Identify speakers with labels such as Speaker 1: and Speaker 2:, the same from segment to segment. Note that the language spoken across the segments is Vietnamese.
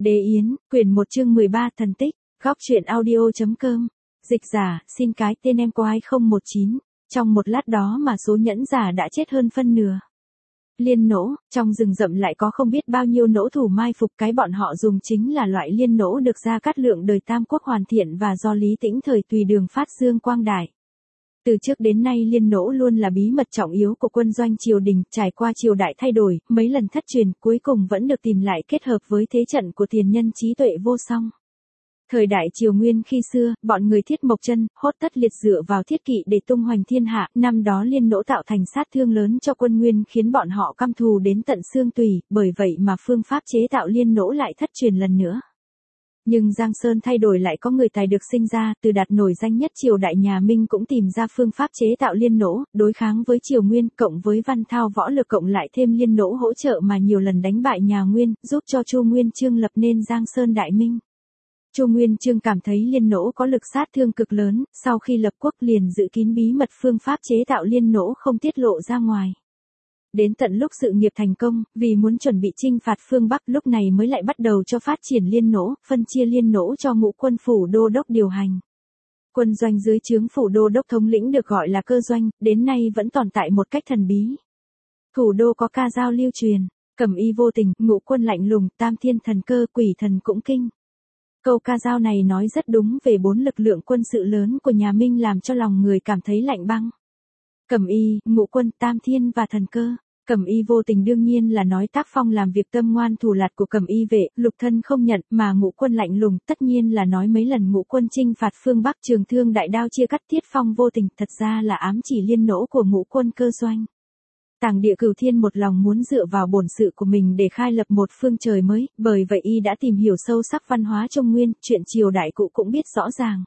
Speaker 1: Đế Yến, quyển 1 chương 13 thần tích, góc truyện audio.com, dịch giả, xin cái tên em của 2019, trong một lát đó mà số nhẫn giả đã chết hơn phân nửa. Liên nỗ, trong rừng rậm lại có không biết bao nhiêu nỗ thủ mai phục, cái bọn họ dùng chính là loại liên nỗ được Gia Cát Lượng đời Tam Quốc hoàn thiện và do Lý Tĩnh thời tùy đường phát dương quang đại. Từ trước đến nay liên nỗ luôn là bí mật trọng yếu của quân doanh triều đình, trải qua triều đại thay đổi, mấy lần thất truyền, cuối cùng vẫn được tìm lại kết hợp với thế trận của tiền nhân trí tuệ vô song. Thời đại Triều Nguyên khi xưa, bọn người Thiết Mộc Chân, Hốt Tất Liệt dựa vào thiết kỵ để tung hoành thiên hạ, năm đó liên nỗ tạo thành sát thương lớn cho quân Nguyên khiến bọn họ căm thù đến tận xương tủy, bởi vậy mà phương pháp chế tạo liên nỗ lại thất truyền lần nữa. Nhưng Giang Sơn thay đổi lại có người tài được sinh ra, Từ Đạt nổi danh nhất triều đại nhà Minh cũng tìm ra phương pháp chế tạo liên nỗ, đối kháng với Triều Nguyên, cộng với văn thao võ lực cộng lại thêm liên nỗ hỗ trợ mà nhiều lần đánh bại nhà Nguyên, giúp cho Chu Nguyên Chương lập nên Giang Sơn Đại Minh. Chu Nguyên Chương cảm thấy liên nỗ có lực sát thương cực lớn, sau khi lập quốc liền giữ kín bí mật phương pháp chế tạo liên nỗ không tiết lộ ra ngoài. Đến tận lúc sự nghiệp thành công, vì muốn chuẩn bị chinh phạt phương Bắc lúc này mới lại bắt đầu cho phát triển liên nỗ, phân chia liên nỗ cho ngũ quân phủ đô đốc điều hành. Quân doanh dưới trướng phủ đô đốc thống lĩnh được gọi là cơ doanh, đến nay vẫn tồn tại một cách thần bí. Thủ đô có ca dao lưu truyền, Cẩm Y vô tình, ngũ quân lạnh lùng, tam thiên thần cơ, quỷ thần cũng kinh. Câu ca dao này nói rất đúng về 4 lực lượng quân sự lớn của nhà Minh làm cho lòng người cảm thấy lạnh băng. Cẩm Y, ngũ quân, tam thiên và thần cơ. Cẩm Y vô tình đương nhiên là nói tác phong làm việc tâm ngoan thủ lạt của Cẩm Y vệ, lục thân không nhận, mà ngũ quân lạnh lùng tất nhiên là nói mấy lần ngũ quân chinh phạt phương Bắc trường thương đại đao chia cắt Thiết Phong vô tình, thật ra là ám chỉ liên nỗ của ngũ quân cơ doanh. Tàng Địa Cửu Thiên một lòng muốn dựa vào bổn sự của mình để khai lập một phương trời mới, bởi vậy y đã tìm hiểu sâu sắc văn hóa Trung Nguyên, chuyện triều đại cụ cũng biết rõ ràng.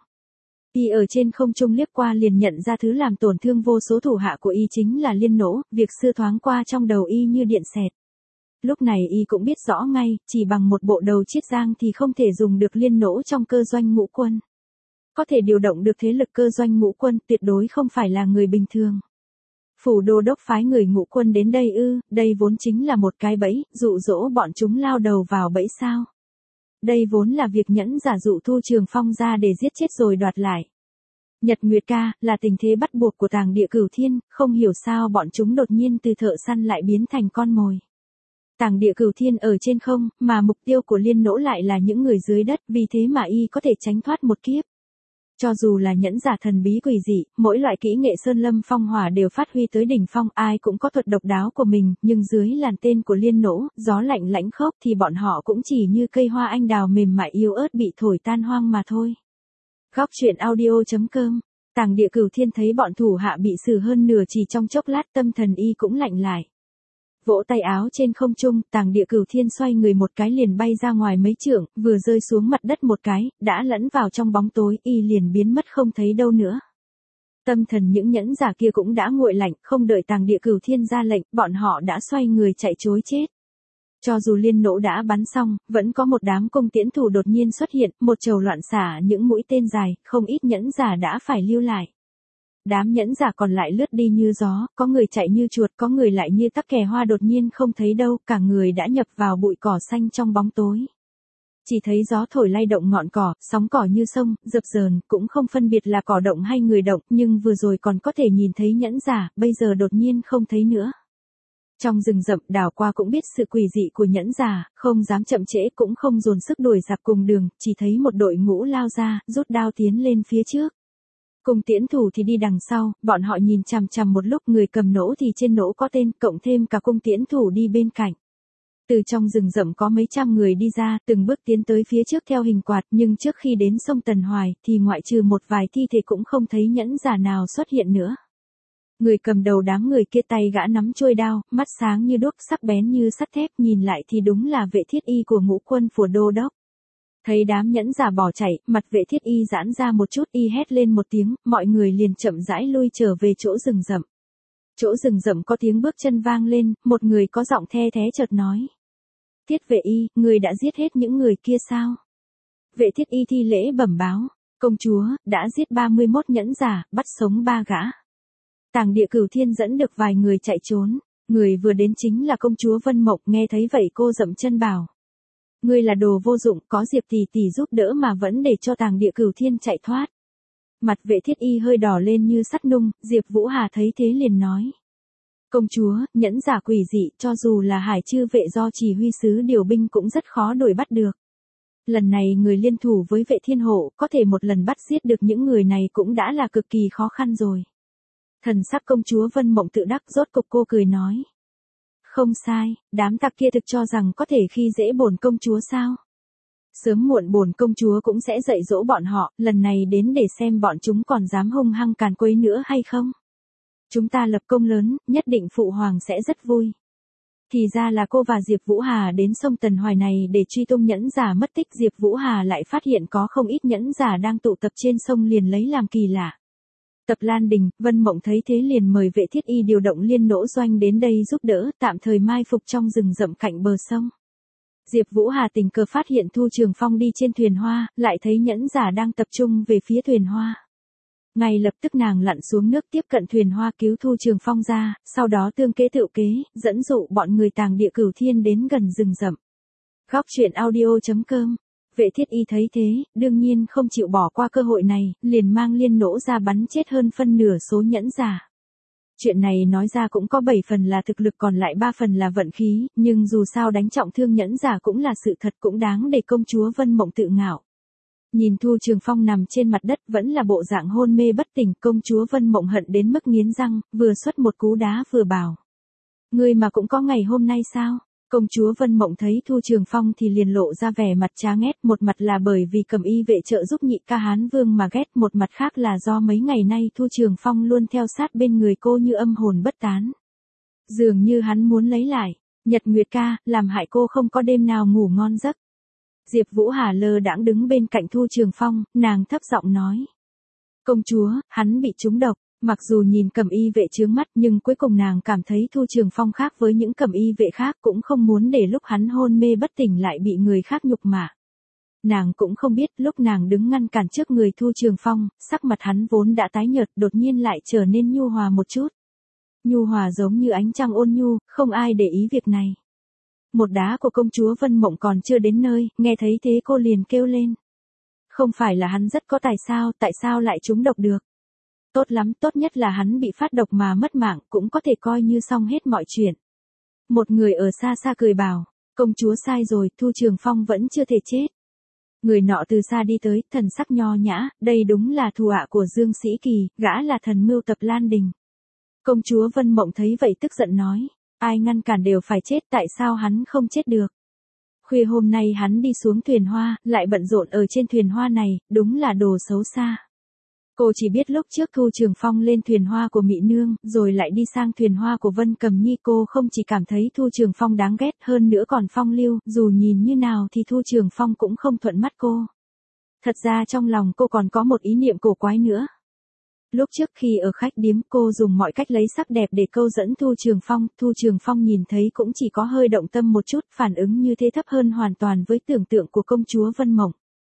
Speaker 1: Y ở trên không trung liếc qua liền nhận ra thứ làm tổn thương vô số thủ hạ của y chính là liên nỗ, việc xưa thoáng qua trong đầu y như điện xẹt. Lúc này y cũng biết rõ ngay, chỉ bằng một bộ đầu chiết giang thì không thể dùng được liên nỗ trong cơ doanh ngũ quân. Có thể điều động được thế lực cơ doanh ngũ quân tuyệt đối không phải là người bình thường. Phủ đô đốc phái người ngũ quân đến đây ư, đây vốn chính là một cái bẫy, dụ dỗ bọn chúng lao đầu vào bẫy sao. Đây vốn là việc nhẫn giả dụ Thu Trường Phong ra để giết chết rồi đoạt lại. Nhật Nguyệt ca, là tình thế bắt buộc của Tàng Địa Cửu Thiên, không hiểu sao bọn chúng đột nhiên từ thợ săn lại biến thành con mồi. Tàng Địa Cửu Thiên ở trên không, mà mục tiêu của liên nỗ lại là những người dưới đất, vì thế mà y có thể tránh thoát một kiếp. Cho dù là nhẫn giả thần bí quỷ dị, mỗi loại kỹ nghệ sơn lâm phong hỏa đều phát huy tới đỉnh phong, ai cũng có thuật độc đáo của mình, nhưng dưới làn tên của liên nỗ, gió lạnh lãnh khốc thì bọn họ cũng chỉ như cây hoa anh đào mềm mại yếu ớt bị thổi tan hoang mà thôi. Góc truyện audio.com, Tàng Địa Cửu Thiên thấy bọn thủ hạ bị xử hơn nửa chỉ trong chốc lát, tâm thần y cũng lạnh lại. Vỗ tay áo trên không trung, Tàng Địa Cửu Thiên xoay người một cái liền bay ra ngoài mấy trượng, vừa rơi xuống mặt đất một cái, đã lẫn vào trong bóng tối, y liền biến mất không thấy đâu nữa. Tâm thần những nhẫn giả kia cũng đã nguội lạnh, không đợi Tàng Địa Cửu Thiên ra lệnh, bọn họ đã xoay người chạy trối chết. Cho dù liên nỗ đã bắn xong, vẫn có một đám cung tiễn thủ đột nhiên xuất hiện, một chầu loạn xả những mũi tên dài, không ít nhẫn giả đã phải lưu lại. Đám nhẫn giả còn lại lướt đi như gió, có người chạy như chuột, có người lại như tắc kè hoa đột nhiên không thấy đâu, cả người đã nhập vào bụi cỏ xanh trong bóng tối. Chỉ thấy gió thổi lay động ngọn cỏ, sóng cỏ như sông, dập dờn, cũng không phân biệt là cỏ động hay người động, nhưng vừa rồi còn có thể nhìn thấy nhẫn giả, bây giờ đột nhiên không thấy nữa. Trong rừng rậm đảo qua cũng biết sự quỷ dị của nhẫn giả, không dám chậm trễ cũng không dồn sức đuổi giặc cùng đường, chỉ thấy một đội ngũ lao ra, rút đao tiến lên phía trước. Cùng tiễn thủ thì đi đằng sau, bọn họ nhìn chằm chằm một lúc, người cầm nỗ thì trên nỗ có tên, cộng thêm cả cung tiễn thủ đi bên cạnh. Từ trong rừng rậm có mấy trăm người đi ra, từng bước tiến tới phía trước theo hình quạt, nhưng trước khi đến sông Tần Hoài, thì ngoại trừ một vài thi thể cũng không thấy nhẫn giả nào xuất hiện nữa. Người cầm đầu đám người kia tay gã nắm chuôi đao, mắt sáng như đuốc, sắc bén như sắt thép, nhìn lại thì đúng là vệ thiết y của ngũ quân phủ đô đốc. Thấy đám nhẫn giả bỏ chạy, mặt vệ thiết y giãn ra một chút, y hét lên một tiếng, mọi người liền chậm rãi lui trở về chỗ rừng rậm. Chỗ rừng rậm có tiếng bước chân vang lên, một người có giọng the thé chợt nói. Thiết vệ y, người đã giết hết những người kia sao? Vệ thiết y thi lễ bẩm báo, công chúa, đã giết 31 nhẫn giả, bắt sống 3 gã. Tàng Địa Cửu Thiên dẫn được vài người chạy trốn, người vừa đến chính là công chúa Vân Mộng, nghe thấy vậy cô dậm chân bảo. Ngươi là đồ vô dụng, có Diệp tỷ tỷ giúp đỡ mà vẫn để cho Tàng Địa Cửu Thiên chạy thoát. Mặt Vệ Thiết Y hơi đỏ lên như sắt nung, Diệp Vũ Hà thấy thế liền nói. Công chúa, nhẫn giả quỷ dị, cho dù là Hải Chư vệ do chỉ huy sứ điều binh cũng rất khó đuổi bắt được. Lần này người liên thủ với Vệ Thiên Hộ, có thể một lần bắt giết được những người này cũng đã là cực kỳ khó khăn rồi. Thần sắc công chúa Vân Mộng tự đắc, rốt cục cô cười nói. Không sai, đám tặc kia thực cho rằng có thể khi dễ bổn công chúa sao? Sớm muộn bổn công chúa cũng sẽ dạy dỗ bọn họ, lần này đến để xem bọn chúng còn dám hung hăng càn quấy nữa hay không. Chúng ta lập công lớn, nhất định phụ hoàng sẽ rất vui. Thì ra là cô và Diệp Vũ Hà đến sông Tần Hoài này để truy tung nhẫn giả mất tích. Diệp Vũ Hà lại phát hiện có không ít nhẫn giả đang tụ tập trên sông liền lấy làm kỳ lạ. Tập Lan Đình, Vân Mộng thấy thế liền mời Vệ Thiết Y điều động liên nỗ doanh đến đây giúp đỡ, tạm thời mai phục trong rừng rậm cạnh bờ sông. Diệp Vũ Hà tình cờ phát hiện Thu Trường Phong đi trên thuyền hoa, lại thấy nhẫn giả đang tập trung về phía thuyền hoa. Ngay lập tức nàng lặn xuống nước tiếp cận thuyền hoa cứu Thu Trường Phong ra, sau đó tương kế tựu kế, dẫn dụ bọn người Tàng Địa Cửu Thiên đến gần rừng rậm. Góc truyện audio.com. Vệ Thiết Y thấy thế, đương nhiên không chịu bỏ qua cơ hội này, liền mang liên nỗ ra bắn chết hơn phân nửa số nhẫn giả. Chuyện này nói ra cũng có 7 phần là thực lực còn lại 3 phần là vận khí, nhưng dù sao đánh trọng thương nhẫn giả cũng là sự thật, cũng đáng để công chúa Vân Mộng tự ngạo. Nhìn Thu Trường Phong nằm trên mặt đất vẫn là bộ dạng hôn mê bất tỉnh, công chúa Vân Mộng hận đến mức nghiến răng, vừa xuất một cú đá vừa bảo. Ngươi mà cũng có ngày hôm nay sao? Công chúa Vân Mộng thấy Thu Trường Phong thì liền lộ ra vẻ mặt chán ghét, một mặt là bởi vì Cầm Y vệ trợ giúp nhị ca Hán Vương mà ghét, một mặt khác là do mấy ngày nay Thu Trường Phong luôn theo sát bên người cô như âm hồn bất tán. Dường như hắn muốn lấy lại, Nhật Nguyệt ca, làm hại cô không có đêm nào ngủ ngon giấc. Diệp Vũ Hà lơ đãng đứng bên cạnh Thu Trường Phong, nàng thấp giọng nói. Công chúa, hắn bị trúng độc. Mặc dù nhìn Cầm Y vệ chướng mắt nhưng cuối cùng nàng cảm thấy Thu Trường Phong khác với những Cầm Y vệ khác, cũng không muốn để lúc hắn hôn mê bất tỉnh lại bị người khác nhục mạ. Nàng cũng không biết lúc nàng đứng ngăn cản trước người Thu Trường Phong, sắc mặt hắn vốn đã tái nhợt đột nhiên lại trở nên nhu hòa một chút. Nhu hòa giống như ánh trăng ôn nhu, không ai để ý việc này. Một đá của công chúa Vân Mộng còn chưa đến nơi, nghe thấy thế cô liền kêu lên. Không phải là hắn rất có tại sao lại trúng độc được? Tốt lắm, tốt nhất là hắn bị phát độc mà mất mạng, cũng có thể coi như xong hết mọi chuyện. Một người ở xa xa cười bảo, công chúa sai rồi, Thu Trường Phong vẫn chưa thể chết. Người nọ từ xa đi tới, thần sắc nho nhã, đây đúng là thủ hạ của Dương Sĩ Kỳ, gã là thần mưu Tập Lan Đình. Công chúa Vân Mộng thấy vậy tức giận nói, ai ngăn cản đều phải chết, tại sao hắn không chết được? Khuya hôm nay hắn đi xuống thuyền hoa, lại bận rộn ở trên thuyền hoa này, đúng là đồ xấu xa. Cô chỉ biết lúc trước Thu Trường Phong lên thuyền hoa của Mị Nương, rồi lại đi sang thuyền hoa của Vân Cầm Nhi, cô không chỉ cảm thấy Thu Trường Phong đáng ghét hơn nữa còn phong lưu, dù nhìn như nào thì Thu Trường Phong cũng không thuận mắt cô. Thật ra trong lòng cô còn có một ý niệm cổ quái nữa. Lúc trước khi ở khách điếm cô dùng mọi cách lấy sắc đẹp để câu dẫn Thu Trường Phong nhìn thấy cũng chỉ có hơi động tâm một chút, phản ứng như thế thấp hơn hoàn toàn với tưởng tượng của công chúa Vân Mộng.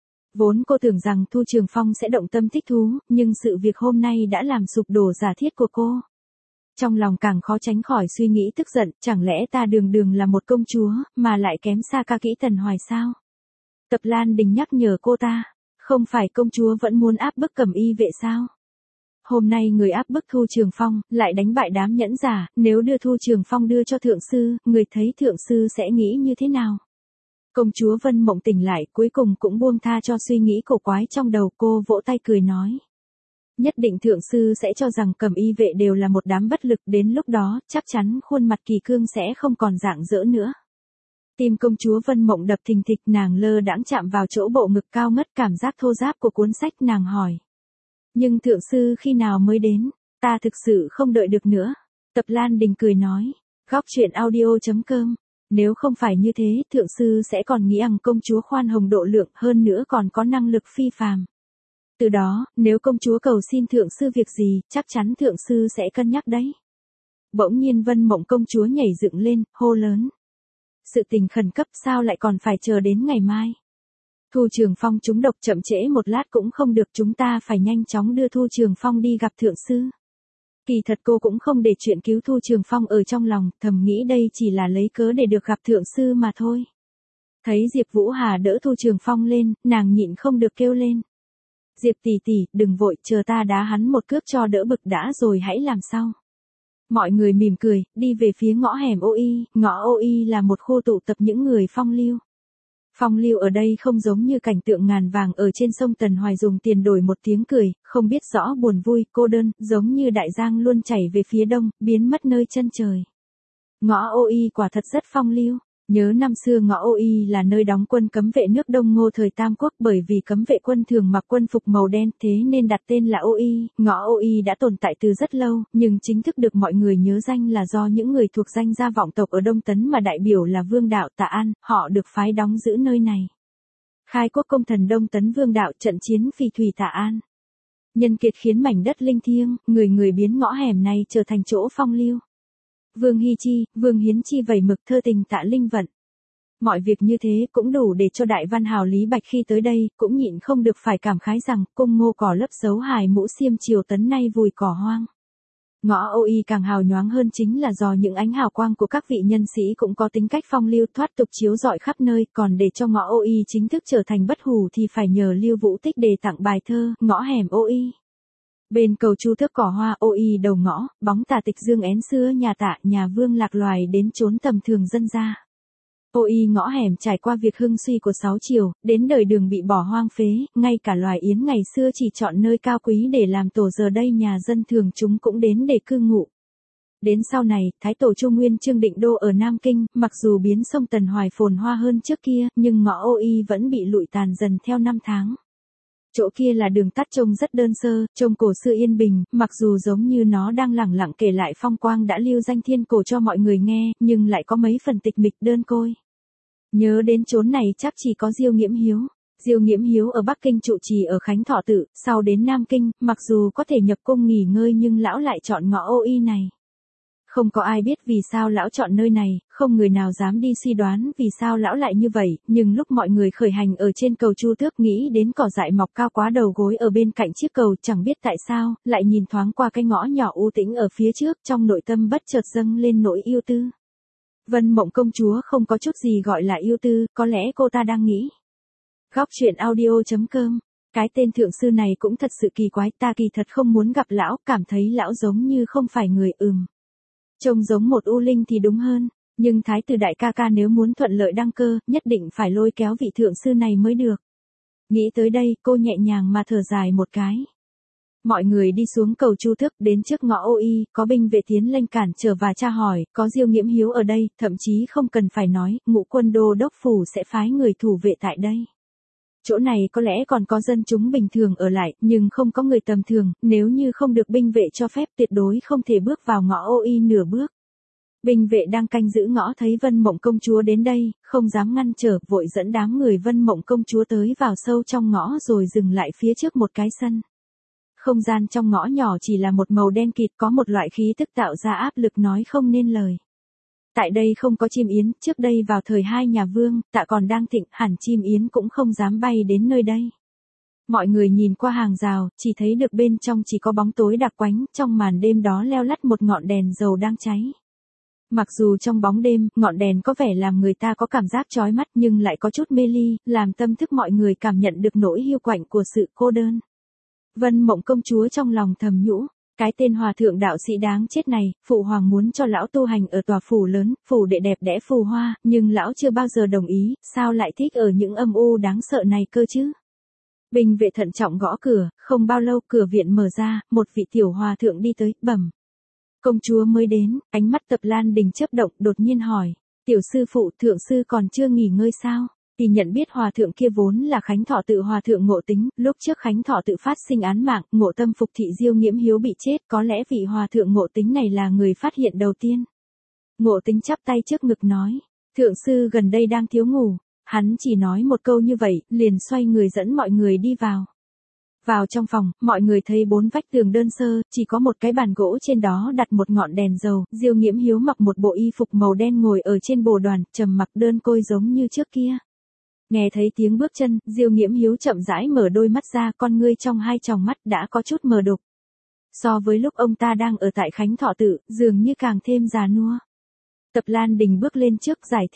Speaker 1: Vốn cô tưởng rằng Thu Trường Phong sẽ động tâm thích thú, nhưng sự việc hôm nay đã làm sụp đổ giả thiết của cô. Trong lòng càng khó tránh khỏi suy nghĩ tức giận, chẳng lẽ ta đường đường là một công chúa, mà lại kém xa ca kỹ Tần Hoài sao? Tập Lan Đình nhắc nhở cô ta, không phải công chúa vẫn muốn áp bức Cầm Y vệ sao? Hôm nay người áp bức Thu Trường Phong, lại đánh bại đám nhẫn giả, nếu đưa Thu Trường Phong đưa cho thượng sư, người thấy thượng sư sẽ nghĩ như thế nào? Công chúa Vân Mộng tỉnh lại, cuối cùng cũng buông tha cho suy nghĩ cổ quái trong đầu, cô vỗ tay cười nói. Nhất định thượng sư sẽ cho rằng Cầm Y vệ đều là một đám bất lực, đến lúc đó, chắc chắn khuôn mặt kỳ cương sẽ không còn rạng rỡ nữa. Tim công chúa Vân Mộng đập thình thịch, nàng lơ đãng chạm vào chỗ bộ ngực cao ngất, cảm giác thô ráp của cuốn sách, nàng hỏi. Nhưng thượng sư khi nào mới đến? Ta thực sự không đợi được nữa. Tập Lan Đình cười nói. Góc truyện audio.com. Nếu không phải như thế, thượng sư sẽ còn nghĩ rằng công chúa khoan hồng độ lượng, hơn nữa còn có năng lực phi phàm. Từ đó, nếu công chúa cầu xin thượng sư việc gì, chắc chắn thượng sư sẽ cân nhắc đấy. Bỗng nhiên Vân Mộng công chúa nhảy dựng lên, hô lớn. Sự tình khẩn cấp sao lại còn phải chờ đến ngày mai? Thu Trường Phong trúng độc, chậm trễ một lát cũng không được, chúng ta phải nhanh chóng đưa Thu Trường Phong đi gặp thượng sư. Kỳ thật cô cũng không để chuyện cứu Thu Trường Phong ở trong lòng, thầm nghĩ đây chỉ là lấy cớ để được gặp thượng sư mà thôi. Thấy Diệp Vũ Hà đỡ Thu Trường Phong lên, nàng nhịn không được kêu lên. Diệp tỷ tỷ, đừng vội, chờ ta đá hắn một cước cho đỡ bực đã rồi hãy làm sau. Mọi người mỉm cười, đi về phía ngõ hẻm OI, ngõ OI là một khu tụ tập những người phong lưu. Phong lưu ở đây không giống như cảnh tượng ngàn vàng ở trên sông Tần Hoài dùng tiền đổi một tiếng cười, không biết rõ buồn vui, cô đơn, giống như đại giang luôn chảy về phía đông, biến mất nơi chân trời. Ngõ OI quả thật rất phong lưu. Nhớ năm xưa ngõ OI là nơi đóng quân cấm vệ nước Đông Ngô thời Tam Quốc, bởi vì cấm vệ quân thường mặc quân phục màu đen thế nên đặt tên là OI. Ngõ OI đã tồn tại từ rất lâu, nhưng chính thức được mọi người nhớ danh là do những người thuộc danh gia vọng tộc ở Đông Tấn mà đại biểu là Vương Đạo Tạ An, họ được phái đóng giữ nơi này. Khai quốc công thần Đông Tấn Vương Đạo trận chiến phì thủy Tạ An. Nhân kiệt khiến mảnh đất linh thiêng, người người biến ngõ hẻm này trở thành chỗ phong lưu. Vương Hy Chi, Vương Hiến Chi vẩy mực thơ tình Tạ Linh Vận. Mọi việc như thế cũng đủ để cho đại văn hào Lý Bạch khi tới đây, cũng nhịn không được phải cảm khái rằng, cung ngô cỏ lấp dấu hài mũ xiêm triều tấn nay vùi cỏ hoang. Ngõ OI càng hào nhoáng hơn chính là do những ánh hào quang của các vị nhân sĩ cũng có tính cách phong lưu thoát tục chiếu rọi khắp nơi, còn để cho ngõ OI chính thức trở thành bất hủ thì phải nhờ Lưu Vũ Tích đề tặng bài thơ, ngõ hẻm OI. Bên cầu Chu Thước cỏ hoa OI đầu ngõ, bóng tà tịch dương én xưa nhà Tạ, nhà Vương lạc loài đến chốn tầm thường dân gia. OI ngõ hẻm trải qua việc hưng suy của 6 triều, đến đời Đường bị bỏ hoang phế, ngay cả loài yến ngày xưa chỉ chọn nơi cao quý để làm tổ giờ đây nhà dân thường chúng cũng đến để cư ngụ. Đến sau này, Thái tổ Chu Nguyên Chương định đô ở Nam Kinh, mặc dù biến sông Tần Hoài phồn hoa hơn trước kia, nhưng ngõ OI vẫn bị lụi tàn dần theo năm tháng. Chỗ kia là đường tắt trông rất đơn sơ, trông cổ xưa yên bình, mặc dù giống như nó đang lẳng lặng kể lại phong quang đã lưu danh thiên cổ cho mọi người nghe, nhưng lại có mấy phần tịch mịch đơn côi. Nhớ đến chốn này chắc chỉ có Diêu Nghiễm Hiếu. Diêu Nghiễm Hiếu ở Bắc Kinh trụ trì ở Khánh Thọ Tự, sau đến Nam Kinh, mặc dù có thể nhập cung nghỉ ngơi nhưng lão lại chọn ngõ OI này. Không có ai biết vì sao lão chọn nơi này, không người nào dám đi suy đoán vì sao lão lại như vậy, nhưng lúc mọi người khởi hành ở trên cầu Chu Thước nghĩ đến cỏ dại mọc cao quá đầu gối ở bên cạnh chiếc cầu, chẳng biết tại sao, lại nhìn thoáng qua cái ngõ nhỏ u tĩnh ở phía trước, trong nội tâm bất chợt dâng lên nỗi yêu tư. Vân Mộng công chúa không có chút gì gọi là yêu tư, có lẽ cô ta đang nghĩ. Góc truyện audio.com. Cái tên thượng sư này cũng thật sự kỳ quái, ta kỳ thật không muốn gặp lão, cảm thấy lão giống như không phải người. Trông giống một u linh thì đúng hơn, nhưng thái tử đại ca ca nếu muốn thuận lợi đăng cơ, nhất định phải lôi kéo vị thượng sư này mới được. Nghĩ tới đây, cô nhẹ nhàng mà thở dài một cái. Mọi người đi xuống cầu Chu Thước, đến trước ngõ OI, có binh vệ tiến lên cản trở và tra hỏi, có Diêu Nghiễm Hiếu ở đây, thậm chí không cần phải nói, Ngũ Quân đô đốc phủ sẽ phái người thủ vệ tại đây. Chỗ này có lẽ còn có dân chúng bình thường ở lại, nhưng không có người tầm thường, nếu như không được binh vệ cho phép tuyệt đối không thể bước vào ngõ OI nửa bước. Binh vệ đang canh giữ ngõ thấy Vân Mộng công chúa đến đây, không dám ngăn trở, vội dẫn đám người Vân Mộng công chúa tới vào sâu trong ngõ rồi dừng lại phía trước một cái sân. Không gian trong ngõ nhỏ chỉ là một màu đen kịt, có một loại khí tức tạo ra áp lực nói không nên lời. Tại đây không có chim yến, trước đây vào thời hai nhà Vương, Tạ còn đang thịnh, hẳn chim yến cũng không dám bay đến nơi đây. Mọi người nhìn qua hàng rào, chỉ thấy được bên trong chỉ có bóng tối đặc quánh, trong màn đêm đó leo lắt một ngọn đèn dầu đang cháy. Mặc dù trong bóng đêm, ngọn đèn có vẻ làm người ta có cảm giác chói mắt nhưng lại có chút mê ly, làm tâm thức mọi người cảm nhận được nỗi hiu quạnh của sự cô đơn. Vân Mộng công chúa trong lòng thầm nhủ, cái tên hòa thượng đạo sĩ đáng chết này, phụ hoàng muốn cho lão tu hành ở tòa phủ lớn, phủ đệ đẹp đẽ phù hoa, nhưng lão chưa bao giờ đồng ý, sao lại thích ở những âm u đáng sợ này cơ chứ? Binh vệ thận trọng gõ cửa, không bao lâu cửa viện mở ra, một vị tiểu hòa thượng đi tới, bẩm. Công chúa mới đến, ánh mắt Tập Lan Đình chớp động, đột nhiên hỏi, tiểu sư phụ thượng sư còn chưa nghỉ ngơi sao? Thì nhận biết hòa thượng kia vốn là Khánh Thọ Tự hòa thượng Ngộ Tính, lúc trước Khánh Thọ Tự phát sinh án mạng, Ngộ Tâm phục thị Diêu Nghiễm Hiếu bị chết, có lẽ vị hòa thượng Ngộ Tính này là người phát hiện đầu tiên. Ngộ Tính chắp tay trước ngực nói, thượng sư gần đây đang thiếu ngủ, hắn chỉ nói một câu như vậy, liền xoay người dẫn mọi người đi vào. Vào trong phòng, mọi người thấy 4 vách tường đơn sơ, chỉ có một cái bàn gỗ trên đó đặt một ngọn đèn dầu, Diêu Nghiễm Hiếu mặc một bộ y phục màu đen ngồi ở trên bồ đoàn, trầm mặc đơn côi giống như trước kia. Nghe thấy tiếng bước chân, Diêu Nghiễm Hiếu chậm rãi mở đôi mắt ra, con ngươi trong hai tròng mắt đã có chút mờ đục. So với lúc ông ta đang ở tại Khánh Thọ Tự, dường như càng thêm già nua. Tập Lan Đình bước lên trước giải thích,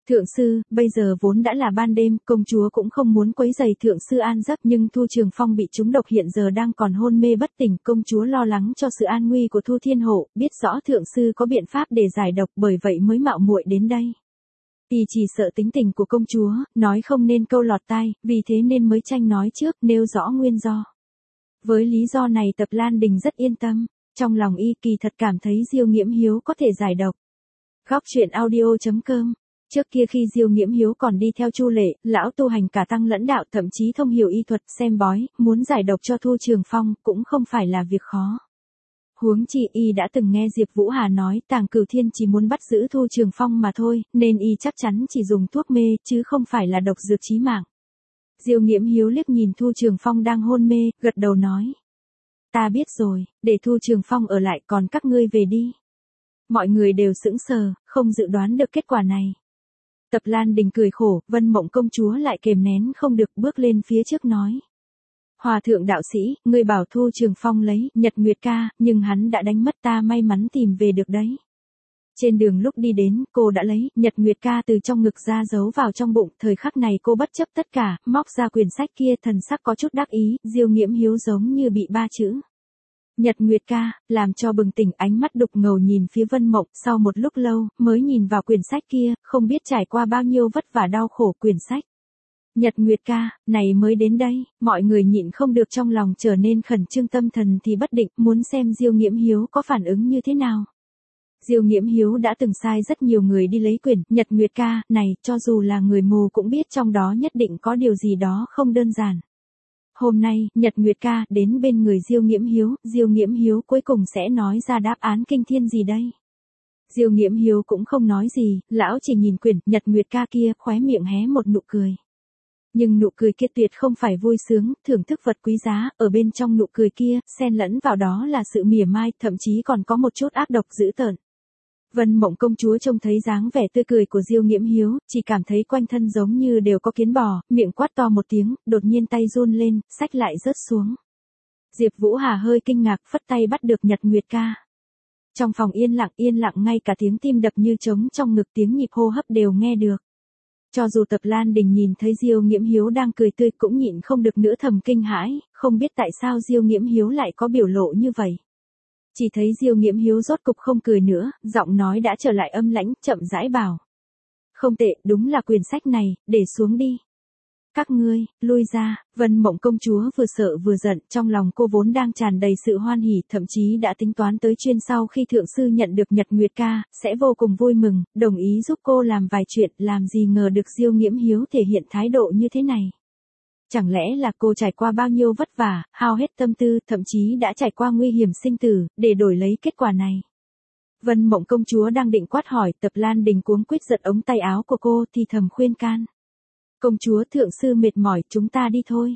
Speaker 1: Thượng sư, bây giờ vốn đã là ban đêm, công chúa cũng không muốn quấy rầy thượng sư an giấc, nhưng Thu Trường Phong bị trúng độc hiện giờ đang còn hôn mê bất tỉnh, công chúa lo lắng cho sự an nguy của Thu Thiên Hộ, biết rõ thượng sư có biện pháp để giải độc, bởi vậy mới mạo muội đến đây. Y chỉ sợ tính tình của công chúa, nói không nên câu lọt tai, vì thế nên mới tranh nói trước, nêu rõ nguyên do. Với lý do này Tập Lan Đình rất yên tâm, trong lòng y kỳ thật cảm thấy Diêu Nghiễm Hiếu có thể giải độc. Góc truyện audio.com. Trước kia khi Diêu Nghiễm Hiếu còn đi theo Chu Lệ, lão tu hành cả tăng lẫn đạo, thậm chí thông hiểu y thuật, xem bói, muốn giải độc cho Thu Trường Phong cũng không phải là việc khó. Huống chi y đã từng nghe Diệp Vũ Hà nói Tàng Cửu Thiên chỉ muốn bắt giữ Thu Trường Phong mà thôi, nên y chắc chắn chỉ dùng thuốc mê chứ không phải là độc dược chí mạng. Diêu Nghiễm Hiếu liếc nhìn Thu Trường Phong đang hôn mê, gật đầu nói: "Ta biết rồi, để Thu Trường Phong ở lại, còn các ngươi về đi." Mọi người đều sững sờ, không dự đoán được kết quả này. Tập Lan Đình cười khổ, Vân Mộng công chúa lại kềm nén không được, bước lên phía trước nói: "Hòa thượng đạo sĩ, ngươi bảo Thu Trường Phong lấy Nhật Nguyệt ca, nhưng hắn đã đánh mất, ta may mắn tìm về được đấy." Trên đường lúc đi đến, cô đã lấy Nhật Nguyệt ca từ trong ngực ra giấu vào trong bụng, thời khắc này cô bất chấp tất cả, móc ra quyển sách kia, thần sắc có chút đắc ý. Diêu Nghiễm Hiếu giống như bị ba chữ Nhật Nguyệt ca làm cho bừng tỉnh, ánh mắt đục ngầu nhìn phía Vân Mộng, sau một lúc lâu mới nhìn vào quyển sách kia, không biết trải qua bao nhiêu vất vả đau khổ. Quyển sách Nhật Nguyệt ca này mới đến đây, mọi người nhịn không được trong lòng trở nên khẩn trương, tâm thần thì bất định, muốn xem Diêu Nghiễm Hiếu có phản ứng như thế nào. Diêu Nghiễm Hiếu đã từng sai rất nhiều người đi lấy quyển Nhật Nguyệt ca này, cho dù là người mù cũng biết trong đó nhất định có điều gì đó không đơn giản. Hôm nay, Nhật Nguyệt ca đến bên người Diêu Nghiễm Hiếu cuối cùng sẽ nói ra đáp án kinh thiên gì đây? Diêu Nghiễm Hiếu cũng không nói gì, lão chỉ nhìn quyển Nhật Nguyệt ca kia, khóe miệng hé một nụ cười. Nhưng nụ cười kia tuyệt không phải vui sướng, thưởng thức vật quý giá, ở bên trong nụ cười kia, xen lẫn vào đó là sự mỉa mai, thậm chí còn có một chút ác độc dữ tợn. Vân Mộng công chúa trông thấy dáng vẻ tươi cười của Diêu Nghiễm Hiếu, chỉ cảm thấy quanh thân giống như đều có kiến bò, miệng quát to một tiếng, đột nhiên tay run lên, xách lại rớt xuống. Diệp Vũ Hà hơi kinh ngạc, phất tay bắt được Nhật Nguyệt ca. Trong phòng yên lặng, ngay cả tiếng tim đập như trống trong ngực, tiếng nhịp hô hấp đều nghe được. Cho dù Tập Lan Đình nhìn thấy Diêu Nghiễm Hiếu đang cười tươi cũng nhịn không được nữa thầm kinh hãi, không biết tại sao Diêu Nghiễm Hiếu lại có biểu lộ như vậy. Chỉ thấy Diêu Nghiễm Hiếu rốt cục không cười nữa, giọng nói đã trở lại âm lãnh, chậm rãi bảo: "Không tệ, đúng là quyển sách này, để xuống đi. Các ngươi, lui ra." Vân Mộng công chúa vừa sợ vừa giận, trong lòng cô vốn đang tràn đầy sự hoan hỉ, thậm chí đã tính toán tới chuyên sau khi thượng sư nhận được Nhật Nguyệt ca, sẽ vô cùng vui mừng, đồng ý giúp cô làm vài chuyện, làm gì ngờ được Diêu Nghiễm Hiếu thể hiện thái độ như thế này. Chẳng lẽ là cô trải qua bao nhiêu vất vả, hao hết tâm tư, thậm chí đã trải qua nguy hiểm sinh tử, để đổi lấy kết quả này. Vân Mộng công chúa đang định quát hỏi, Tập Lan Đình cuống quýt giật ống tay áo của cô, thì thầm khuyên can: "Công chúa, thượng sư mệt mỏi, chúng ta đi thôi."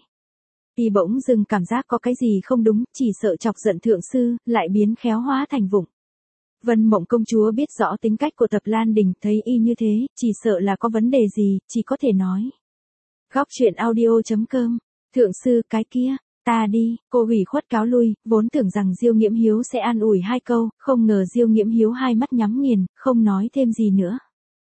Speaker 1: Y bỗng dưng cảm giác có cái gì không đúng, chỉ sợ chọc giận thượng sư, lại biến khéo hóa thành vụng. Vân Mộng công chúa biết rõ tính cách của Tập Lan Đình, thấy y như thế, chỉ sợ là có vấn đề gì, chỉ có thể nói: Góc truyện audio.com. "Thượng sư, cái kia, ta đi." Cô ủy khuất cáo lui, vốn tưởng rằng Diêu Nghiễm Hiếu sẽ an ủi hai câu, không ngờ Diêu Nghiễm Hiếu hai mắt nhắm nghiền, không nói thêm gì nữa.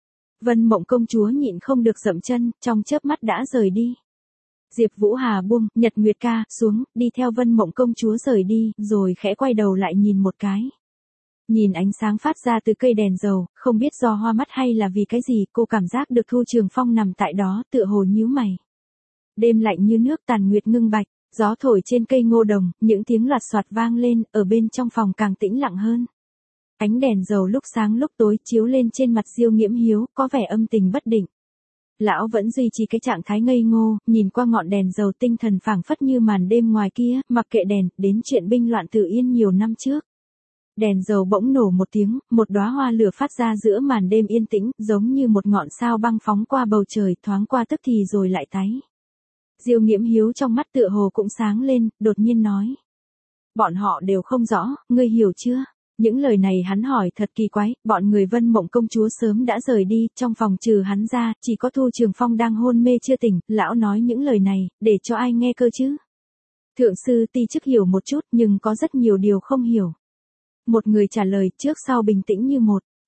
Speaker 1: Vân Mộng công chúa nhịn không được dậm chân, trong chớp mắt đã rời đi. Diệp Vũ Hà buông Nhật Nguyệt ca xuống, đi theo Vân Mộng công chúa rời đi, rồi khẽ quay đầu lại nhìn một cái. Nhìn ánh sáng phát ra từ cây đèn dầu, không biết do hoa mắt hay là vì cái gì, cô cảm giác được Thu Trường Phong nằm tại đó, tựa hồ nhíu mày. Đêm lạnh như nước, tàn nguyệt ngưng bạch, gió thổi trên cây ngô đồng, những tiếng loạt soạt vang lên, ở bên trong phòng càng tĩnh lặng hơn. Ánh đèn dầu lúc sáng lúc tối chiếu lên trên mặt Diêu Nghiễm Hiếu, có vẻ âm tình bất định. Lão vẫn duy trì cái trạng thái ngây ngô, nhìn qua ngọn đèn dầu, tinh thần phảng phất như màn đêm ngoài kia, mặc kệ đèn, đến chuyện binh loạn Tử Yên nhiều năm trước. Đèn dầu bỗng nổ một tiếng, một đóa hoa lửa phát ra giữa màn đêm yên tĩnh, giống như một ngọn sao băng phóng qua bầu trời, thoáng qua tức thì rồi lại tái. Diêu Nghiễm Hiếu trong mắt tựa hồ cũng sáng lên, đột nhiên nói: "Bọn họ đều không rõ, ngươi hiểu chưa?" Những lời này hắn hỏi thật kỳ quái, bọn người Vân Mộng công chúa sớm đã rời đi, trong phòng trừ hắn ra, chỉ có Thu Trường Phong đang hôn mê chưa tỉnh, lão nói những lời này, để cho ai nghe cơ chứ? Thượng sư ti chức hiểu một chút, nhưng có rất nhiều điều không hiểu. Một người trả lời, trước sau bình tĩnh như một.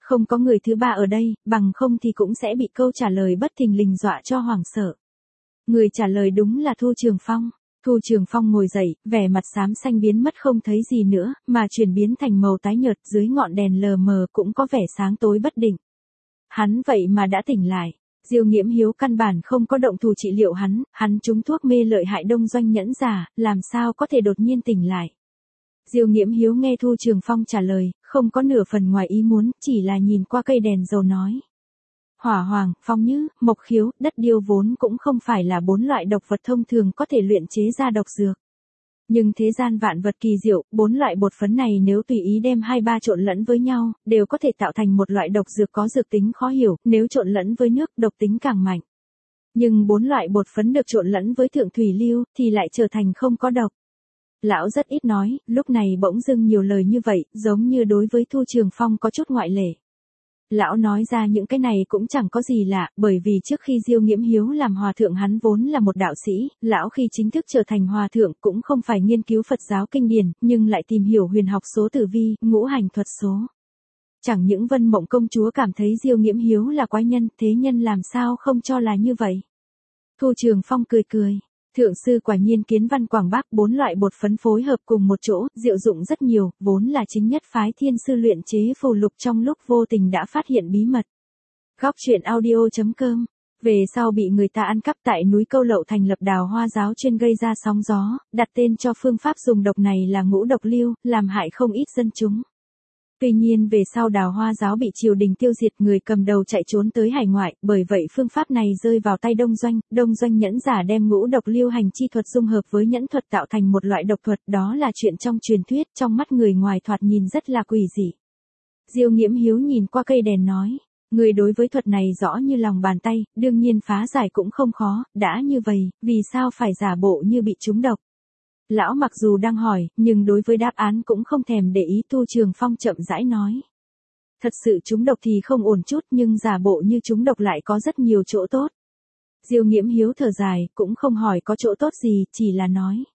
Speaker 1: Không có người thứ ba ở đây, bằng không thì cũng sẽ bị câu trả lời bất thình lình dọa cho hoảng sợ. Người trả lời đúng là Thu Trường Phong. Thu Trường Phong ngồi dậy, vẻ mặt xám xanh biến mất không thấy gì nữa, mà chuyển biến thành màu tái nhợt, dưới ngọn đèn lờ mờ cũng có vẻ sáng tối bất định. Hắn vậy mà đã tỉnh lại. Diêu Nghiễm Hiếu căn bản không có động thủ trị liệu hắn trúng thuốc mê lợi hại đông doanh nhẫn giả, làm sao có thể đột nhiên tỉnh lại. Diêu Nghiễm Hiếu nghe Thu Trường Phong trả lời, không có nửa phần ngoài ý muốn, chỉ là nhìn qua cây đèn dầu nói. Hỏa hoàng, phong nhứ, mộc khiếu, đất điêu vốn cũng không phải là 4 loại độc vật thông thường có thể luyện chế ra độc dược. Nhưng thế gian vạn vật kỳ diệu, 4 loại bột phấn này nếu tùy ý đem 2-3 trộn lẫn với nhau, đều có thể tạo thành một loại độc dược có dược tính khó hiểu, nếu trộn lẫn với nước, độc tính càng mạnh. Nhưng 4 loại bột phấn được trộn lẫn với thượng thủy lưu, thì lại trở thành không có độc. Lão rất ít nói, lúc này bỗng dưng nhiều lời như vậy, giống như đối với Thu Trường Phong có chút ngoại lệ. Lão nói ra những cái này cũng chẳng có gì lạ, bởi vì trước khi Diêu Nghiễm Hiếu làm hòa thượng hắn vốn là một đạo sĩ, lão khi chính thức trở thành hòa thượng cũng không phải nghiên cứu Phật giáo kinh điển, nhưng lại tìm hiểu huyền học số tử vi, ngũ hành thuật số. Chẳng những Vân Mộng công chúa cảm thấy Diêu Nghiễm Hiếu là quái nhân, thế nhân làm sao không cho là như vậy. Thu Trường Phong cười cười. Thượng sư quả nhiên kiến văn quảng bác, 4 loại bột phấn phối hợp cùng một chỗ, diệu dụng rất nhiều, vốn là chính nhất phái thiên sư luyện chế phù lục trong lúc vô tình đã phát hiện bí mật. Góc truyện audio.com. Về sau bị người ta ăn cắp tại núi Câu Lậu thành lập Đào Hoa giáo chuyên gây ra sóng gió, đặt tên cho phương pháp dùng độc này là ngũ độc lưu, làm hại không ít dân chúng. Tuy nhiên về sau Đào Hoa giáo bị triều đình tiêu diệt, người cầm đầu chạy trốn tới hải ngoại, bởi vậy phương pháp này rơi vào tay Đông Doanh nhẫn giả đem ngũ độc lưu hành chi thuật dung hợp với nhẫn thuật tạo thành một loại độc thuật, đó là chuyện trong truyền thuyết, trong mắt người ngoài thoạt nhìn rất là quỷ dị. Diêu Nghiễm Hiếu nhìn qua cây đèn nói, người đối với thuật này rõ như lòng bàn tay, đương nhiên phá giải cũng không khó, đã như vậy, vì sao phải giả bộ như bị trúng độc? Lão mặc dù đang hỏi, nhưng đối với đáp án cũng không thèm để ý. Thu Trường Phong chậm rãi nói. Thật sự trúng độc thì không ổn chút, nhưng giả bộ như trúng độc lại có rất nhiều chỗ tốt. Diêu Nghiễm Hiếu thở dài, cũng không hỏi có chỗ tốt gì, chỉ là nói.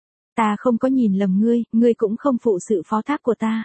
Speaker 1: Ta không có nhìn lầm ngươi cũng không phụ sự phó thác của ta.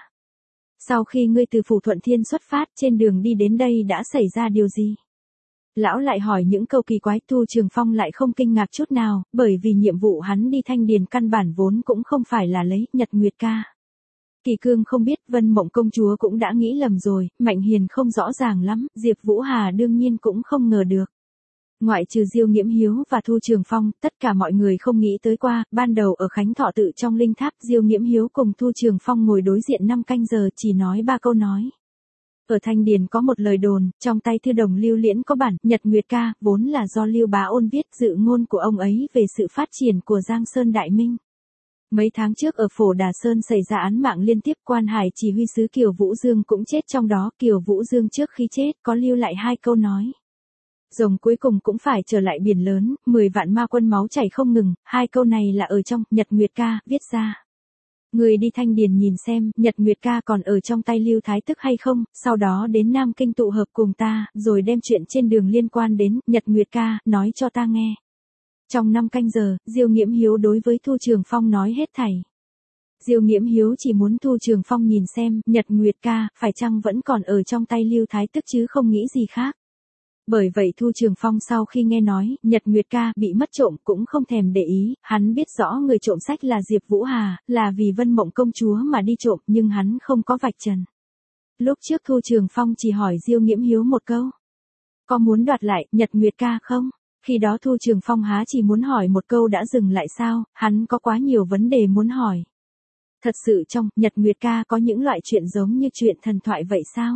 Speaker 1: Sau khi ngươi từ Phủ Thuận Thiên xuất phát, trên đường đi đến đây đã xảy ra điều gì? Lão lại hỏi những câu kỳ quái. Thu Trường Phong lại không kinh ngạc chút nào, bởi vì nhiệm vụ hắn đi Thanh Điền căn bản vốn cũng không phải là lấy Nhật Nguyệt ca. Kỳ Cương không biết, Vân Mộng công chúa cũng đã nghĩ lầm rồi, Mạnh Hiền không rõ ràng lắm, Diệp Vũ Hà đương nhiên cũng không ngờ được. Ngoại trừ Diêu Nghiễm Hiếu và Thu Trường Phong, tất cả mọi người không nghĩ tới qua, ban đầu ở Khánh Thọ tự trong linh tháp, Diêu Nghiễm Hiếu cùng Thu Trường Phong ngồi đối diện 5 canh giờ, chỉ nói 3 câu nói. Ở Thanh Điền có một lời đồn, trong tay thư đồng Lưu Liễn có bản Nhật Nguyệt ca, vốn là do Lưu Bá Ôn viết, dự ngôn của ông ấy về sự phát triển của Giang Sơn Đại Minh. Mấy tháng trước ở Phổ Đà Sơn xảy ra án mạng liên tiếp, quan hải chỉ huy sứ Kiều Vũ Dương cũng chết trong đó. Kiều Vũ Dương trước khi chết có lưu lại 2 câu nói. Rồng cuối cùng cũng phải trở lại biển lớn, 10 vạn ma quân máu chảy không ngừng, 2 câu này là ở trong Nhật Nguyệt ca viết ra. Người đi Thanh Điền nhìn xem, Nhật Nguyệt ca còn ở trong tay Lưu Thái Tức hay không, sau đó đến Nam Kinh tụ hợp cùng ta, rồi đem chuyện trên đường liên quan đến Nhật Nguyệt ca, nói cho ta nghe. Trong 5 canh giờ, Diêu Nghiễm Hiếu đối với Thu Trường Phong nói hết thảy. Diêu Nghiễm Hiếu chỉ muốn Thu Trường Phong nhìn xem, Nhật Nguyệt ca, phải chăng vẫn còn ở trong tay Lưu Thái Tức chứ không nghĩ gì khác. Bởi vậy Thu Trường Phong sau khi nghe nói, Nhật Nguyệt ca bị mất trộm cũng không thèm để ý, hắn biết rõ người trộm sách là Diệp Vũ Hà, là vì Vân Mộng công chúa mà đi trộm, nhưng hắn không có vạch trần. Lúc trước Thu Trường Phong chỉ hỏi Diêu Nghiễm Hiếu một câu. Có muốn đoạt lại Nhật Nguyệt ca không? Khi đó Thu Trường Phong há chỉ muốn hỏi một câu đã dừng lại sao, hắn có quá nhiều vấn đề muốn hỏi. Thật sự trong Nhật Nguyệt ca có những loại chuyện giống như chuyện thần thoại vậy sao?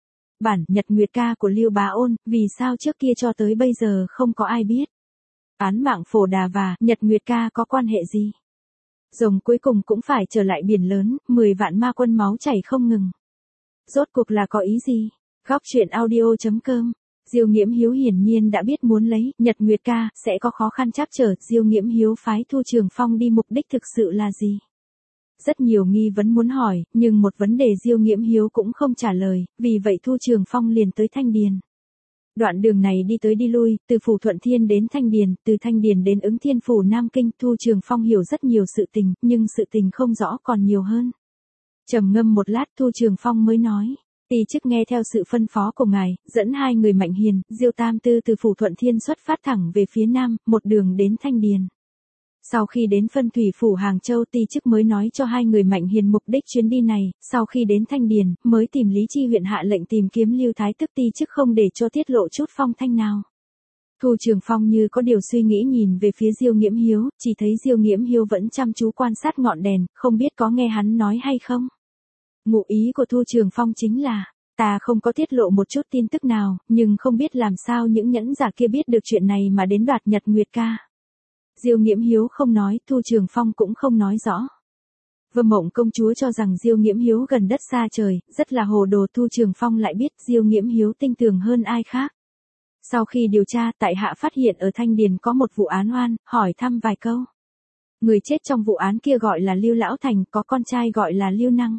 Speaker 1: Bản Nhật Nguyệt ca của Lưu Bá Ôn, vì sao trước kia cho tới bây giờ không có ai biết? Án mạng Phổ Đà và Nhật Nguyệt ca có quan hệ gì? Rồng cuối cùng cũng phải trở lại biển lớn, 10 vạn ma quân máu chảy không ngừng. Rốt cuộc là có ý gì? Góc truyện audio.com. Diêu Nghiễm Hiếu hiển nhiên đã biết muốn lấy Nhật Nguyệt ca sẽ có khó khăn trắc trở. Diêu Nghiễm Hiếu phái Thu Trường Phong đi mục đích thực sự là gì? Rất nhiều nghi vấn muốn hỏi, nhưng một vấn đề Diêu Nghiễm Hiếu cũng không trả lời, vì vậy Thu Trường Phong liền tới Thanh Điền. Đoạn đường này đi tới đi lui, từ Phủ Thuận Thiên đến Thanh Điền, từ Thanh Điền đến Ứng Thiên Phủ Nam Kinh, Thu Trường Phong hiểu rất nhiều sự tình, nhưng sự tình không rõ còn nhiều hơn. Trầm ngâm một lát Thu Trường Phong mới nói, Ti chức nghe theo sự phân phó của ngài, dẫn hai người Mạnh Hiền, Diêu Tam Tư từ phủ Thuận Thiên xuất phát thẳng về phía nam, một đường đến Thanh Điền. Sau khi đến phân thủy phủ Hàng Châu, Ti chức mới nói cho hai người Mạnh Hiền mục đích chuyến đi này, sau khi đến Thanh Điền, mới tìm Lý Chi huyện hạ lệnh tìm kiếm Lưu Thái Tức. Ti chức không để cho tiết lộ chút phong thanh nào. Thu Trường Phong như có điều suy nghĩ nhìn về phía Diêu Nghiễm Hiếu, chỉ thấy Diêu Nghiễm Hiếu vẫn chăm chú quan sát ngọn đèn, không biết có nghe hắn nói hay không. Ngụ ý của Thu Trường Phong chính là, ta không có tiết lộ một chút tin tức nào, nhưng không biết làm sao những nhẫn giả kia biết được chuyện này mà đến đoạt Nhật Nguyệt ca. Diêu Nghiễm Hiếu không nói, Thu Trường Phong cũng không nói rõ. Vân Mộng công chúa cho rằng Diêu Nghiễm Hiếu gần đất xa trời, rất là hồ đồ. Thu Trường Phong lại biết Diêu Nghiễm Hiếu tinh tường hơn ai khác. Sau khi điều tra, tại hạ phát hiện ở Thanh Điền có một vụ án oan, hỏi thăm vài câu. Người chết trong vụ án kia gọi là Lưu Lão Thành, có con trai gọi là Lưu Năng.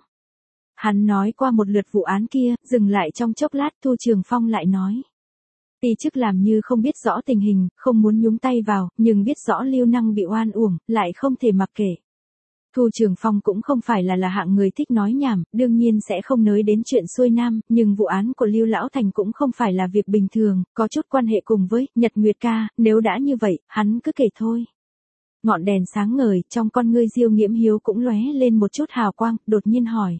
Speaker 1: Hắn nói qua một lượt vụ án kia, dừng lại trong chốc lát. Thu Trường Phong lại nói. Ti chức làm như không biết rõ tình hình, không muốn nhúng tay vào, nhưng biết rõ Lưu Năng bị oan uổng, lại không thể mặc kệ. Thu Trường Phong cũng không phải là hạng người thích nói nhảm, đương nhiên sẽ không nói đến chuyện xuôi nam, nhưng vụ án của Lưu Lão Thành cũng không phải là việc bình thường, có chút quan hệ cùng với Nhật Nguyệt ca, nếu đã như vậy, hắn cứ kể thôi. Ngọn đèn sáng ngời, trong con ngươi Diêu Nghiễm Hiếu cũng lóe lên một chút hào quang, đột nhiên hỏi.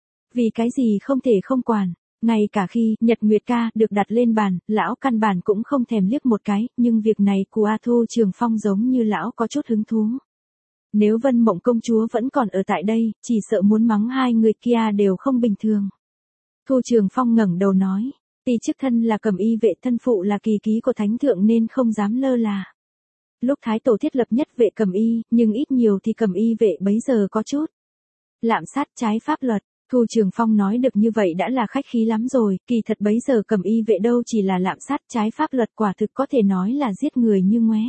Speaker 1: Vì cái gì không thể không quản? Ngay cả khi Nhật Nguyệt ca được đặt lên bàn, lão căn bản cũng không thèm liếc một cái, nhưng việc này của Thu Trường Phong giống như lão có chút hứng thú. Nếu Vân Mộng công chúa vẫn còn ở tại đây, chỉ sợ muốn mắng hai người kia đều không bình thường. Thu Trường Phong ngẩng đầu nói, Ti chức thân là Cẩm Y vệ, thân phụ là kỳ ký của thánh thượng nên không dám lơ là. Lúc Thái Tổ thiết lập nhất vệ Cẩm Y, nhưng ít nhiều thì Cẩm Y vệ bấy giờ có chút lạm sát trái pháp luật. Thu Trường Phong nói được như vậy đã là khách khí lắm rồi, kỳ thật bấy giờ Cẩm Y vệ đâu chỉ là lạm sát trái pháp luật, quả thực có thể nói là giết người như ngoé.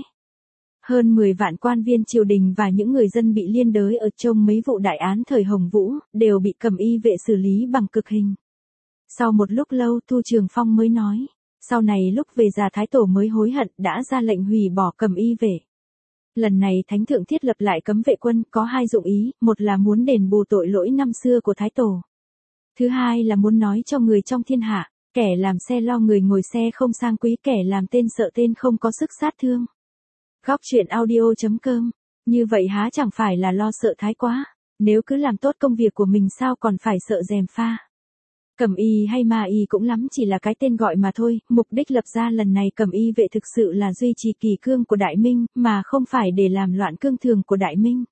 Speaker 1: Hơn 10 vạn quan viên triều đình và những người dân bị liên đới ở trong mấy vụ đại án thời Hồng Vũ, đều bị Cẩm Y vệ xử lý bằng cực hình. Sau một lúc lâu Thu Trường Phong mới nói, sau này lúc về già Thái Tổ mới hối hận đã ra lệnh hủy bỏ Cẩm Y vệ. Lần này Thánh Thượng thiết lập lại cấm vệ quân có hai dụng ý, một là muốn đền bù tội lỗi năm xưa của Thái Tổ. Thứ hai là muốn nói cho người trong thiên hạ, kẻ làm xe lo người ngồi xe không sang quý, kẻ làm tên sợ tên không có sức sát thương. Góc truyện audio.com, như vậy há chẳng phải là lo sợ thái quá, nếu cứ làm tốt công việc của mình sao còn phải sợ gièm pha. Cẩm Y hay Ma Y cũng lắm chỉ là cái tên gọi mà thôi, mục đích lập ra lần này Cẩm Y vệ thực sự là duy trì kỳ cương của Đại Minh, mà không phải để làm loạn cương thường của Đại Minh.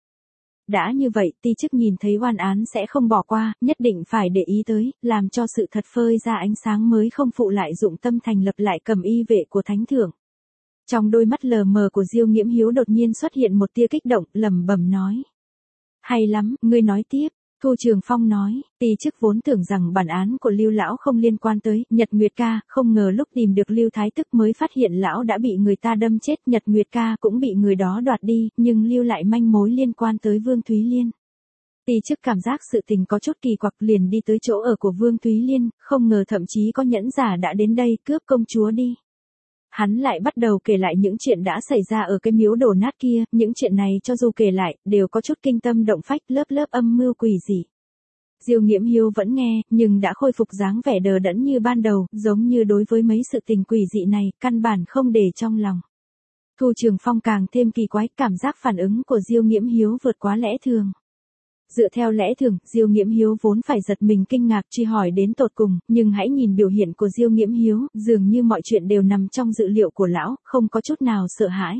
Speaker 1: Đã như vậy, Ti chức nhìn thấy oan án sẽ không bỏ qua, nhất định phải để ý tới, làm cho sự thật phơi ra ánh sáng mới không phụ lại dụng tâm thành lập lại Cẩm Y vệ của Thánh Thượng. Trong đôi mắt lờ mờ của Diêu Nghiễm Hiếu đột nhiên xuất hiện một tia kích động, lẩm bẩm nói. Hay lắm, ngươi nói tiếp. Thu Trường Phong nói, Ti chức vốn tưởng rằng bản án của Lưu lão không liên quan tới Nhật Nguyệt ca, không ngờ lúc tìm được Lưu Thái Tức mới phát hiện lão đã bị người ta đâm chết, Nhật Nguyệt ca cũng bị người đó đoạt đi, nhưng lưu lại manh mối liên quan tới Vương Thúy Liên. Ti chức cảm giác sự tình có chút kỳ quặc, liền đi tới chỗ ở của Vương Thúy Liên, không ngờ thậm chí có nhẫn giả đã đến đây cướp công chúa đi. Hắn lại bắt đầu kể lại những chuyện đã xảy ra ở cái miếu đổ nát kia, những chuyện này cho dù kể lại, đều có chút kinh tâm động phách, lớp lớp âm mưu quỷ dị. Diêu Nghiễm Hiếu vẫn nghe, nhưng đã khôi phục dáng vẻ đờ đẫn như ban đầu, giống như đối với mấy sự tình quỷ dị này, căn bản không để trong lòng. Thu Trường Phong càng thêm kỳ quái, cảm giác phản ứng của Diêu Nghiễm Hiếu vượt quá lẽ thường. Dựa theo lẽ thường, Diêu Nghiễm Hiếu vốn phải giật mình kinh ngạc truy hỏi đến tột cùng, nhưng hãy nhìn biểu hiện của Diêu Nghiễm Hiếu, dường như mọi chuyện đều nằm trong dự liệu của lão, không có chút nào sợ hãi.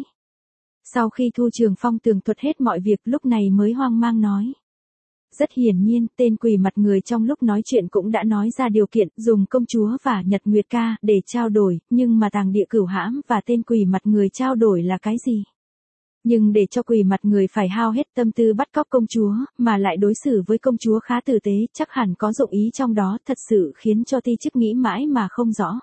Speaker 1: Sau khi Thu Trường Phong tường thuật hết mọi việc, lúc này mới hoang mang nói. Rất hiển nhiên, tên quỷ mặt người trong lúc nói chuyện cũng đã nói ra điều kiện, dùng công chúa và Nhật Nguyệt ca để trao đổi, nhưng mà Tàng Địa Cửu Hãm và tên quỷ mặt người trao đổi là cái gì? Nhưng để cho quỷ mặt người phải hao hết tâm tư bắt cóc công chúa, mà lại đối xử với công chúa khá tử tế, chắc hẳn có dụng ý trong đó, thật sự khiến cho Ti chức nghĩ mãi mà không rõ.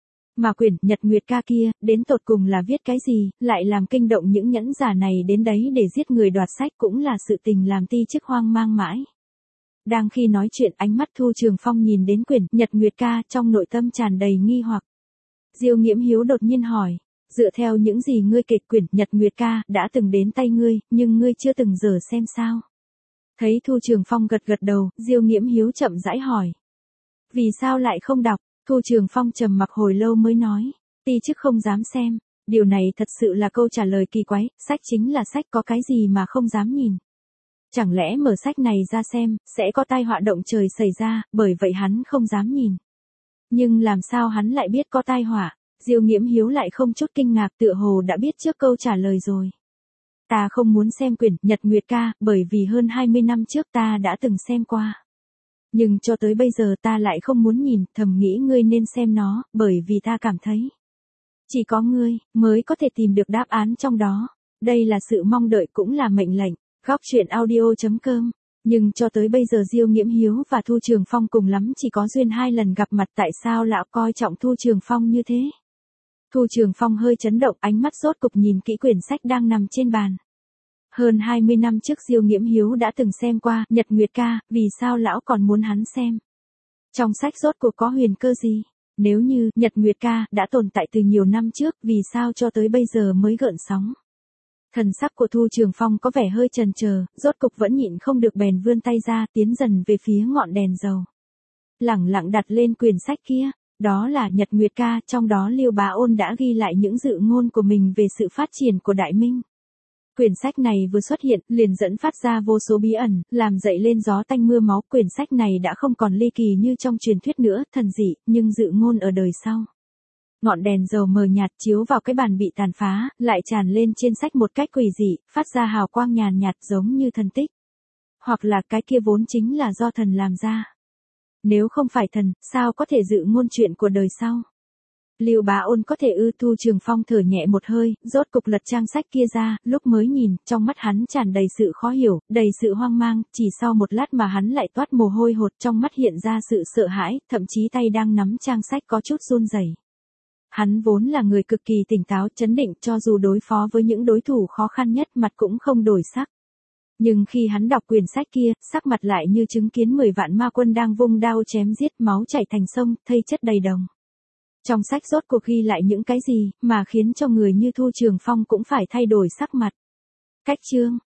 Speaker 1: Mà quyển Nhật Nguyệt ca kia, đến tột cùng là viết cái gì, lại làm kinh động những nhẫn giả này đến đấy để giết người đoạt sách, cũng là sự tình làm Ti chức hoang mang mãi. Đang khi nói chuyện, ánh mắt Thu Trường Phong nhìn đến quyển Nhật Nguyệt ca, trong nội tâm tràn đầy nghi hoặc. Diêu Nghiễm Hiếu đột nhiên hỏi. Dựa theo những gì ngươi kể, quyển Nhật Nguyệt ca đã từng đến tay ngươi, nhưng ngươi chưa từng dở xem sao? Thấy Thu Trường Phong gật gật đầu, Diêu Nghiễm Hiếu chậm rãi hỏi. Vì sao lại không đọc? Thu Trường Phong trầm mặc hồi lâu mới nói. Ti chức không dám xem. Điều này thật sự là câu trả lời kỳ quái, sách chính là sách, có cái gì mà không dám nhìn. Chẳng lẽ mở sách này ra xem, sẽ có tai họa động trời xảy ra, bởi vậy hắn không dám nhìn. Nhưng làm sao hắn lại biết có tai họa? Diêu Nghiễm Hiếu lại không chút kinh ngạc, tựa hồ đã biết trước câu trả lời rồi. Ta không muốn xem quyển Nhật Nguyệt Ca, bởi vì hơn 20 năm trước ta đã từng xem qua. Nhưng cho tới bây giờ ta lại không muốn nhìn, thầm nghĩ ngươi nên xem nó, bởi vì ta cảm thấy chỉ có ngươi mới có thể tìm được đáp án trong đó. Đây là sự mong đợi cũng là mệnh lệnh. Góc truyện audio.com. Nhưng cho tới bây giờ Diêu Nghiễm Hiếu và Thu Trường Phong cùng lắm chỉ có duyên 2 lần gặp mặt, tại sao lão coi trọng Thu Trường Phong như thế? Thu Trường Phong hơi chấn động, ánh mắt rốt cục nhìn kỹ quyển sách đang nằm trên bàn. Hơn 20 năm trước Diêu Nghiễm Hiếu đã từng xem qua Nhật Nguyệt Ca, vì sao lão còn muốn hắn xem? Trong sách rốt cuộc có huyền cơ gì? Nếu như Nhật Nguyệt Ca đã tồn tại từ nhiều năm trước, vì sao cho tới bây giờ mới gợn sóng? Thần sắc của Thu Trường Phong có vẻ hơi chần chờ, rốt cục vẫn nhịn không được bèn vươn tay ra, tiến dần về phía ngọn đèn dầu. Lẳng lặng đặt lên quyển sách kia, đó là Nhật Nguyệt Ca, trong đó Liêu Bá Ôn đã ghi lại những dự ngôn của mình về sự phát triển của Đại Minh. Quyển sách này vừa xuất hiện, liền dẫn phát ra vô số bí ẩn, làm dậy lên gió tanh mưa máu. Quyển sách này đã không còn ly kỳ như trong truyền thuyết nữa, thần dị, nhưng dự ngôn ở đời sau. Ngọn đèn dầu mờ nhạt chiếu vào cái bàn bị tàn phá, lại tràn lên trên sách một cách quỷ dị, phát ra hào quang nhàn nhạt giống như thần tích. Hoặc là cái kia vốn chính là do thần làm ra. Nếu không phải thần, sao có thể dự ngôn chuyện của đời sau? Liêu Bá Ôn có thể ư? Thu Trường Phong thở nhẹ một hơi, rốt cục lật trang sách kia ra, lúc mới nhìn, trong mắt hắn tràn đầy sự khó hiểu, đầy sự hoang mang, chỉ sau một lát mà hắn lại toát mồ hôi hột, trong mắt hiện ra sự sợ hãi, thậm chí tay đang nắm trang sách có chút run rẩy. Hắn vốn là người cực kỳ tỉnh táo, trấn định, cho dù đối phó với những đối thủ khó khăn nhất, mặt cũng không đổi sắc. Nhưng khi hắn đọc quyển sách kia, sắc mặt lại như chứng kiến 10 vạn ma quân đang vung đao chém giết, máu chảy thành sông, thây chất đầy đồng. Trong sách rốt cuộc ghi lại những cái gì, mà khiến cho người như Thu Trường Phong cũng phải thay đổi sắc mặt. Cách chương,